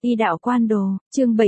Y đạo quan đồ, chương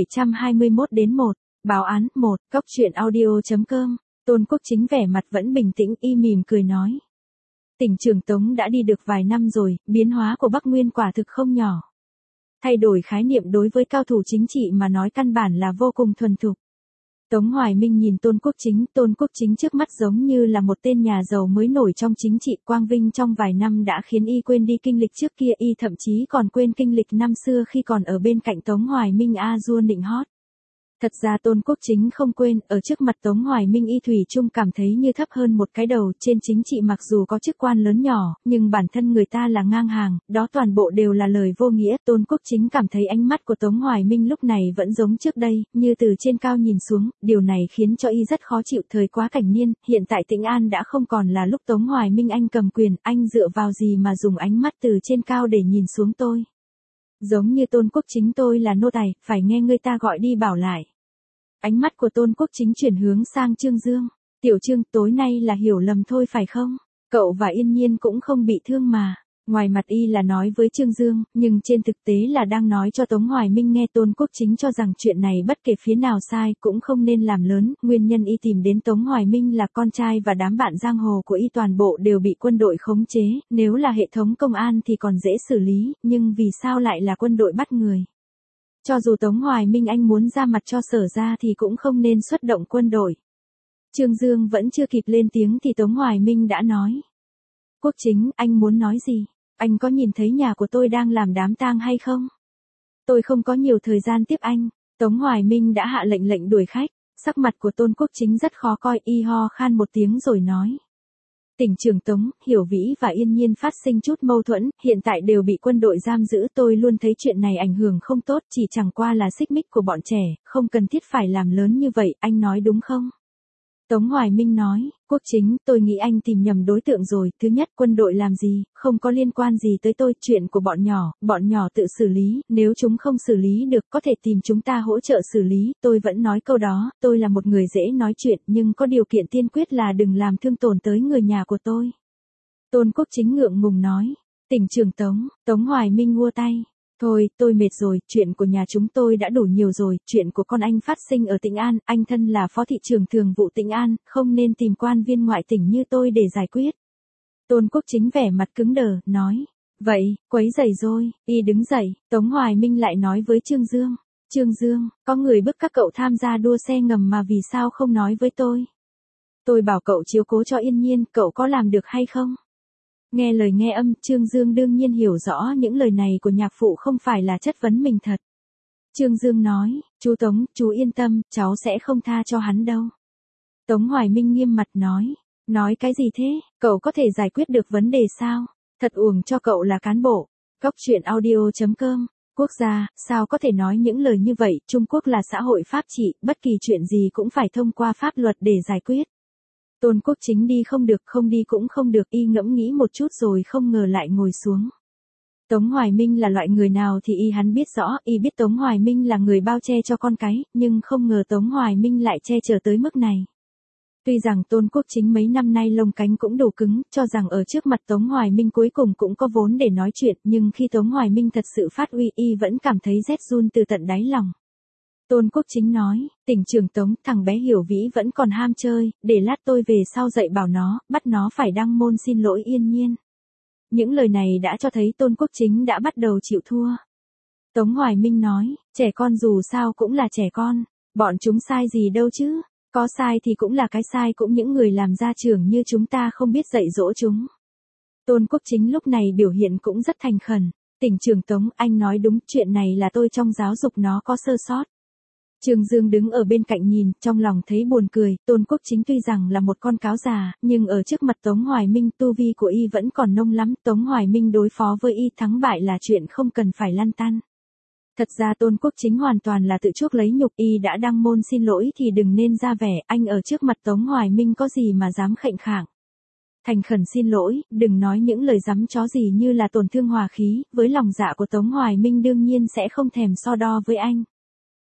721-1, báo án 1, cốc truyện audio.com, Tôn Quốc Chính vẻ mặt vẫn bình tĩnh y mỉm cười nói. Tỉnh trưởng Tống đã đi được vài năm rồi, biến hóa của Bắc Nguyên quả thực không nhỏ. Thay đổi khái niệm đối với cao thủ chính trị mà nói căn bản là vô cùng thuần thục. Tống Hoài Minh nhìn Tôn Quốc Chính trước mắt giống như là một tên nhà giàu mới nổi trong chính trị, quang vinh trong vài năm đã khiến y quên đi kinh lịch trước kia, y thậm chí còn quên kinh lịch năm xưa khi còn ở bên cạnh Tống Hoài Minh a dua nịnh hót. Thật ra Tôn Quốc Chính không quên, ở trước mặt Tống Hoài Minh y thủy chung cảm thấy như thấp hơn một cái đầu, trên chính trị mặc dù có chức quan lớn nhỏ, nhưng bản thân người ta là ngang hàng, đó toàn bộ đều là lời vô nghĩa. Tôn Quốc Chính cảm thấy ánh mắt của Tống Hoài Minh lúc này vẫn giống trước đây, như từ trên cao nhìn xuống, điều này khiến cho y rất khó chịu. Thời quá cảnh niên, hiện tại Tĩnh An đã không còn là lúc Tống Hoài Minh anh cầm quyền, anh dựa vào gì mà dùng ánh mắt từ trên cao để nhìn xuống tôi? Giống như Tôn Quốc Chính tôi là nô tài, phải nghe người ta gọi đi bảo lại. Ánh mắt của Tôn Quốc Chính chuyển hướng sang Trương Dương. Tiểu Trương, tối nay là hiểu lầm thôi phải không? Cậu và Yên Nhiên cũng không bị thương mà. Ngoài mặt y là nói với Trương Dương, nhưng trên thực tế là đang nói cho Tống Hoài Minh nghe. Tôn Quốc Chính cho rằng chuyện này bất kể phía nào sai cũng không nên làm lớn. Nguyên nhân y tìm đến Tống Hoài Minh là con trai và đám bạn giang hồ của y toàn bộ đều bị quân đội khống chế. Nếu là hệ thống công an thì còn dễ xử lý, nhưng vì sao lại là quân đội bắt người? Cho dù Tống Hoài Minh anh muốn ra mặt cho Sở ra thì cũng không nên xuất động quân đội. Trương Dương vẫn chưa kịp lên tiếng thì Tống Hoài Minh đã nói. Quốc Chính, anh muốn nói gì? Anh có nhìn thấy nhà của tôi đang làm đám tang hay không? Tôi không có nhiều thời gian tiếp anh. Tống Hoài Minh đã hạ lệnh đuổi khách. Sắc mặt của Tôn Quốc Chính rất khó coi, y ho khan một tiếng rồi nói. Tỉnh trưởng Tống, Hiểu Vĩ và Yên Nhiên phát sinh chút mâu thuẫn, hiện tại đều bị quân đội giam giữ. Tôi luôn thấy chuyện này ảnh hưởng không tốt, chỉ chẳng qua là xích mích của bọn trẻ, không cần thiết phải làm lớn như vậy, anh nói đúng không? Tống Hoài Minh nói, Quốc Chính, tôi nghĩ anh tìm nhầm đối tượng rồi. Thứ nhất, quân đội làm gì, không có liên quan gì tới tôi, chuyện của bọn nhỏ tự xử lý, nếu chúng không xử lý được có thể tìm chúng ta hỗ trợ xử lý. Tôi vẫn nói câu đó, tôi là một người dễ nói chuyện, nhưng có điều kiện tiên quyết là đừng làm thương tổn tới người nhà của tôi. Tôn Quốc Chính ngượng ngùng nói, tỉnh trưởng Tống. Tống Hoài Minh vua tay. Thôi, tôi mệt rồi, chuyện của nhà chúng tôi đã đủ nhiều rồi, chuyện của con anh phát sinh ở Tĩnh An, anh thân là phó thị trưởng thường vụ Tĩnh An, không nên tìm quan viên ngoại tỉnh như tôi để giải quyết. Tôn Quốc Chính vẻ mặt cứng đờ, nói, vậy, quấy rầy rồi, y đứng dậy. Tống Hoài Minh lại nói với Trương Dương, Trương Dương, có người bức các cậu tham gia đua xe ngầm mà vì sao không nói với tôi? Tôi bảo cậu chiếu cố cho Yên Nhiên, cậu có làm được hay không? Nghe lời nghe âm, Trương Dương đương nhiên hiểu rõ những lời này của nhạc phụ không phải là chất vấn mình thật. Trương Dương nói, chú Tống, chú yên tâm, cháu sẽ không tha cho hắn đâu. Tống Hoài Minh nghiêm mặt nói cái gì thế, cậu có thể giải quyết được vấn đề sao? Thật uổng cho cậu là cán bộ. Cốc truyện audio.com, quốc gia, sao có thể nói những lời như vậy, Trung Quốc là xã hội pháp trị, bất kỳ chuyện gì cũng phải thông qua pháp luật để giải quyết. Tôn Quốc Chính đi không được, không đi cũng không được, y ngẫm nghĩ một chút rồi không ngờ lại ngồi xuống. Tống Hoài Minh là loại người nào thì hắn biết rõ, y biết Tống Hoài Minh là người bao che cho con cái, nhưng không ngờ Tống Hoài Minh lại che chở tới mức này. Tuy rằng Tôn Quốc Chính mấy năm nay lông cánh cũng đủ cứng, cho rằng ở trước mặt Tống Hoài Minh cuối cùng cũng có vốn để nói chuyện, nhưng khi Tống Hoài Minh thật sự phát uy, y vẫn cảm thấy rét run từ tận đáy lòng. Tôn Quốc Chính nói, tỉnh trưởng Tống, thằng bé Hiểu Vĩ vẫn còn ham chơi, để lát tôi về sau dạy bảo nó, bắt nó phải đăng môn xin lỗi Yên Nhiên. Những lời này đã cho thấy Tôn Quốc Chính đã bắt đầu chịu thua. Tống Hoài Minh nói, trẻ con dù sao cũng là trẻ con, bọn chúng sai gì đâu chứ, có sai thì cũng là cái sai, cũng những người làm gia trưởng như chúng ta không biết dạy dỗ chúng. Tôn Quốc Chính lúc này biểu hiện cũng rất thành khẩn, tỉnh trưởng Tống, anh nói đúng, chuyện này là tôi trong giáo dục nó có sơ sót. Trương Dương đứng ở bên cạnh nhìn, trong lòng thấy buồn cười. Tôn Quốc Chính tuy rằng là một con cáo già, nhưng ở trước mặt Tống Hoài Minh tu vi của y vẫn còn nông lắm. Tống Hoài Minh đối phó với y thắng bại là chuyện không cần phải lăn tăn. Thật ra Tôn Quốc Chính hoàn toàn là tự chuốc lấy nhục, y đã đăng môn xin lỗi thì đừng nên ra vẻ, anh ở trước mặt Tống Hoài Minh có gì mà dám khệnh khạng. Thành khẩn xin lỗi, đừng nói những lời giấm chó gì như là tổn thương hòa khí, với lòng dạ của Tống Hoài Minh đương nhiên sẽ không thèm so đo với anh.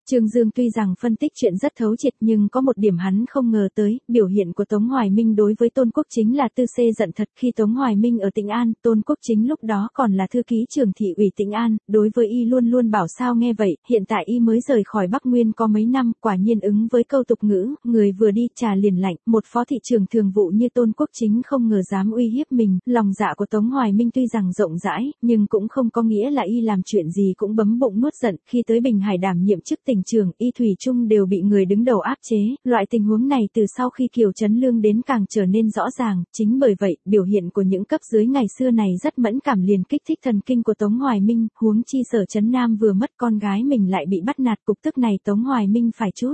Trương Dương tuy rằng phân tích chuyện rất thấu triệt nhưng có một điểm hắn không ngờ tới, biểu hiện của Tống Hoài Minh đối với Tôn Quốc Chính là tư xê giận thật. Khi Tống Hoài Minh ở Tĩnh An, Tôn Quốc Chính lúc đó còn là thư ký trưởng thị ủy Tĩnh An, đối với y luôn luôn bảo sao nghe vậy, hiện tại y mới rời khỏi Bắc Nguyên có mấy năm, quả nhiên ứng với câu tục ngữ, người vừa đi trà liền lạnh, một phó thị trưởng thường vụ như Tôn Quốc Chính không ngờ dám uy hiếp mình. Lòng dạ của Tống Hoài Minh tuy rằng rộng rãi, nhưng cũng không có nghĩa là y làm chuyện gì cũng bấm bụng nuốt giận. Khi tới Bình Hải đảm nhiệm chức tỉnh trưởng, y thủy chung đều bị người đứng đầu áp chế, loại tình huống này từ sau khi Kiều Trấn Lương đến càng trở nên rõ ràng, chính bởi vậy, biểu hiện của những cấp dưới ngày xưa này rất mẫn cảm liền kích thích thần kinh của Tống Hoài Minh, huống chi Sở Trấn Nam vừa mất con gái mình lại bị bắt nạt, cục tức này Tống Hoài Minh phải chút.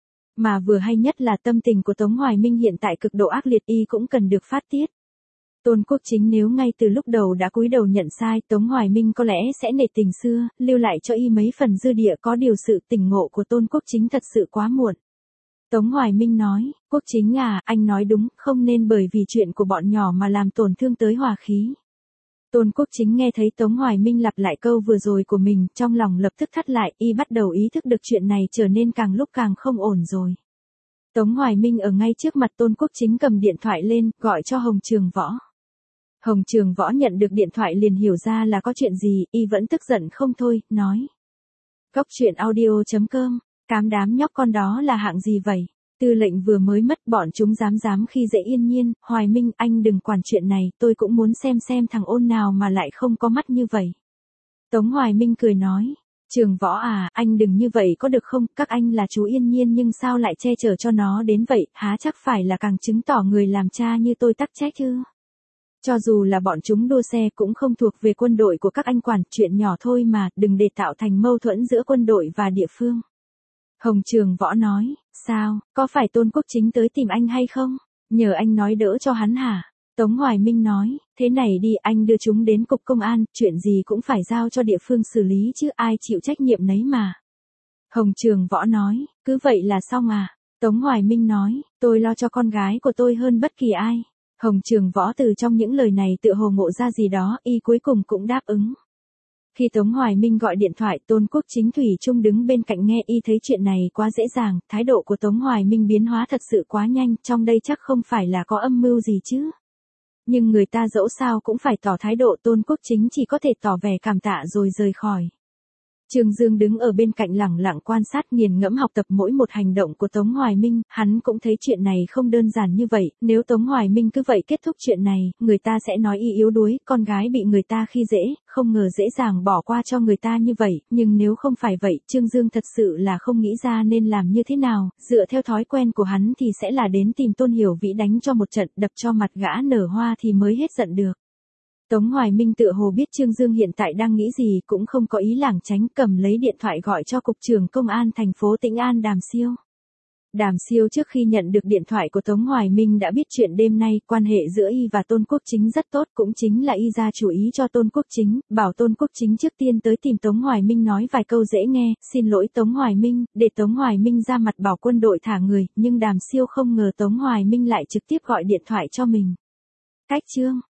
Mà vừa hay nhất là tâm tình của Tống Hoài Minh hiện tại cực độ ác liệt, y cũng cần được phát tiết. Tôn Quốc Chính nếu ngay từ lúc đầu đã cúi đầu nhận sai, Tống Hoài Minh có lẽ sẽ nể tình xưa, lưu lại cho y mấy phần dư địa. Có điều sự tỉnh ngộ của Tôn Quốc Chính thật sự quá muộn. Tống Hoài Minh nói, Quốc Chính à, anh nói đúng, không nên bởi vì chuyện của bọn nhỏ mà làm tổn thương tới hòa khí. Tôn Quốc Chính nghe thấy Tống Hoài Minh lặp lại câu vừa rồi của mình, trong lòng lập tức thắt lại, y bắt đầu ý thức được chuyện này trở nên càng lúc càng không ổn rồi. Tống Hoài Minh ở ngay trước mặt Tôn Quốc Chính cầm điện thoại lên, gọi cho Hồng Trường Võ. Hồng Trường Võ nhận được điện thoại liền hiểu ra là có chuyện gì, y vẫn tức giận không thôi, nói. Cốc truyện audio.com, cám đám nhóc con đó là hạng gì vậy? Tư lệnh vừa mới mất bọn chúng dám khi dễ Yên Nhiên. Hoài Minh, anh đừng quản chuyện này, tôi cũng muốn xem thằng ôn nào mà lại không có mắt như vậy. Tống Hoài Minh cười nói. Trường Võ à, anh đừng như vậy có được không, các anh là chú Yên Nhiên nhưng sao lại che chở cho nó đến vậy, há chắc phải là càng chứng tỏ người làm cha như tôi tắc trách chứ. Cho dù là bọn chúng đua xe cũng không thuộc về quân đội của các anh quản, chuyện nhỏ thôi mà, đừng để tạo thành mâu thuẫn giữa quân đội và địa phương. Hồng Trường Võ nói, sao, có phải Tôn Quốc Chính tới tìm anh hay không? Nhờ anh nói đỡ cho hắn hả? Tống Hoài Minh nói, thế này đi, anh đưa chúng đến cục công an, chuyện gì cũng phải giao cho địa phương xử lý chứ ai chịu trách nhiệm nấy mà. Hồng Trường Võ nói, cứ vậy là xong à? Tống Hoài Minh nói, tôi lo cho con gái của tôi hơn bất kỳ ai. Hồng Trường Võ từ trong những lời này tựa hồ ngộ ra gì đó, y cuối cùng cũng đáp ứng. Khi Tống Hoài Minh gọi điện thoại, Tôn Quốc Chính thủy chung đứng bên cạnh nghe, y thấy chuyện này quá dễ dàng, thái độ của Tống Hoài Minh biến hóa thật sự quá nhanh, trong đây chắc không phải là có âm mưu gì chứ. Nhưng người ta dẫu sao cũng phải tỏ thái độ, Tôn Quốc Chính chỉ có thể tỏ vẻ cảm tạ rồi rời khỏi. Trương Dương đứng ở bên cạnh lẳng lặng quan sát nghiền ngẫm học tập mỗi một hành động của Tống Hoài Minh, hắn cũng thấy chuyện này không đơn giản như vậy, nếu Tống Hoài Minh cứ vậy kết thúc chuyện này, người ta sẽ nói y yếu đuối, con gái bị người ta khi dễ, không ngờ dễ dàng bỏ qua cho người ta như vậy, nhưng nếu không phải vậy, Trương Dương thật sự là không nghĩ ra nên làm như thế nào, dựa theo thói quen của hắn thì sẽ là đến tìm Tôn Hiểu Vĩ đánh cho một trận, đập cho mặt gã nở hoa thì mới hết giận được. Tống Hoài Minh tựa hồ biết Trương Dương hiện tại đang nghĩ gì, cũng không có ý lảng tránh, cầm lấy điện thoại gọi cho cục trưởng công an thành phố Tĩnh An Đàm Siêu. Đàm Siêu trước khi nhận được điện thoại của Tống Hoài Minh đã biết chuyện đêm nay, quan hệ giữa y và Tôn Quốc Chính rất tốt, cũng chính là y ra chủ ý cho Tôn Quốc Chính, bảo Tôn Quốc Chính trước tiên tới tìm Tống Hoài Minh nói vài câu dễ nghe, xin lỗi Tống Hoài Minh, để Tống Hoài Minh ra mặt bảo quân đội thả người, nhưng Đàm Siêu không ngờ Tống Hoài Minh lại trực tiếp gọi điện thoại cho mình. Cách chương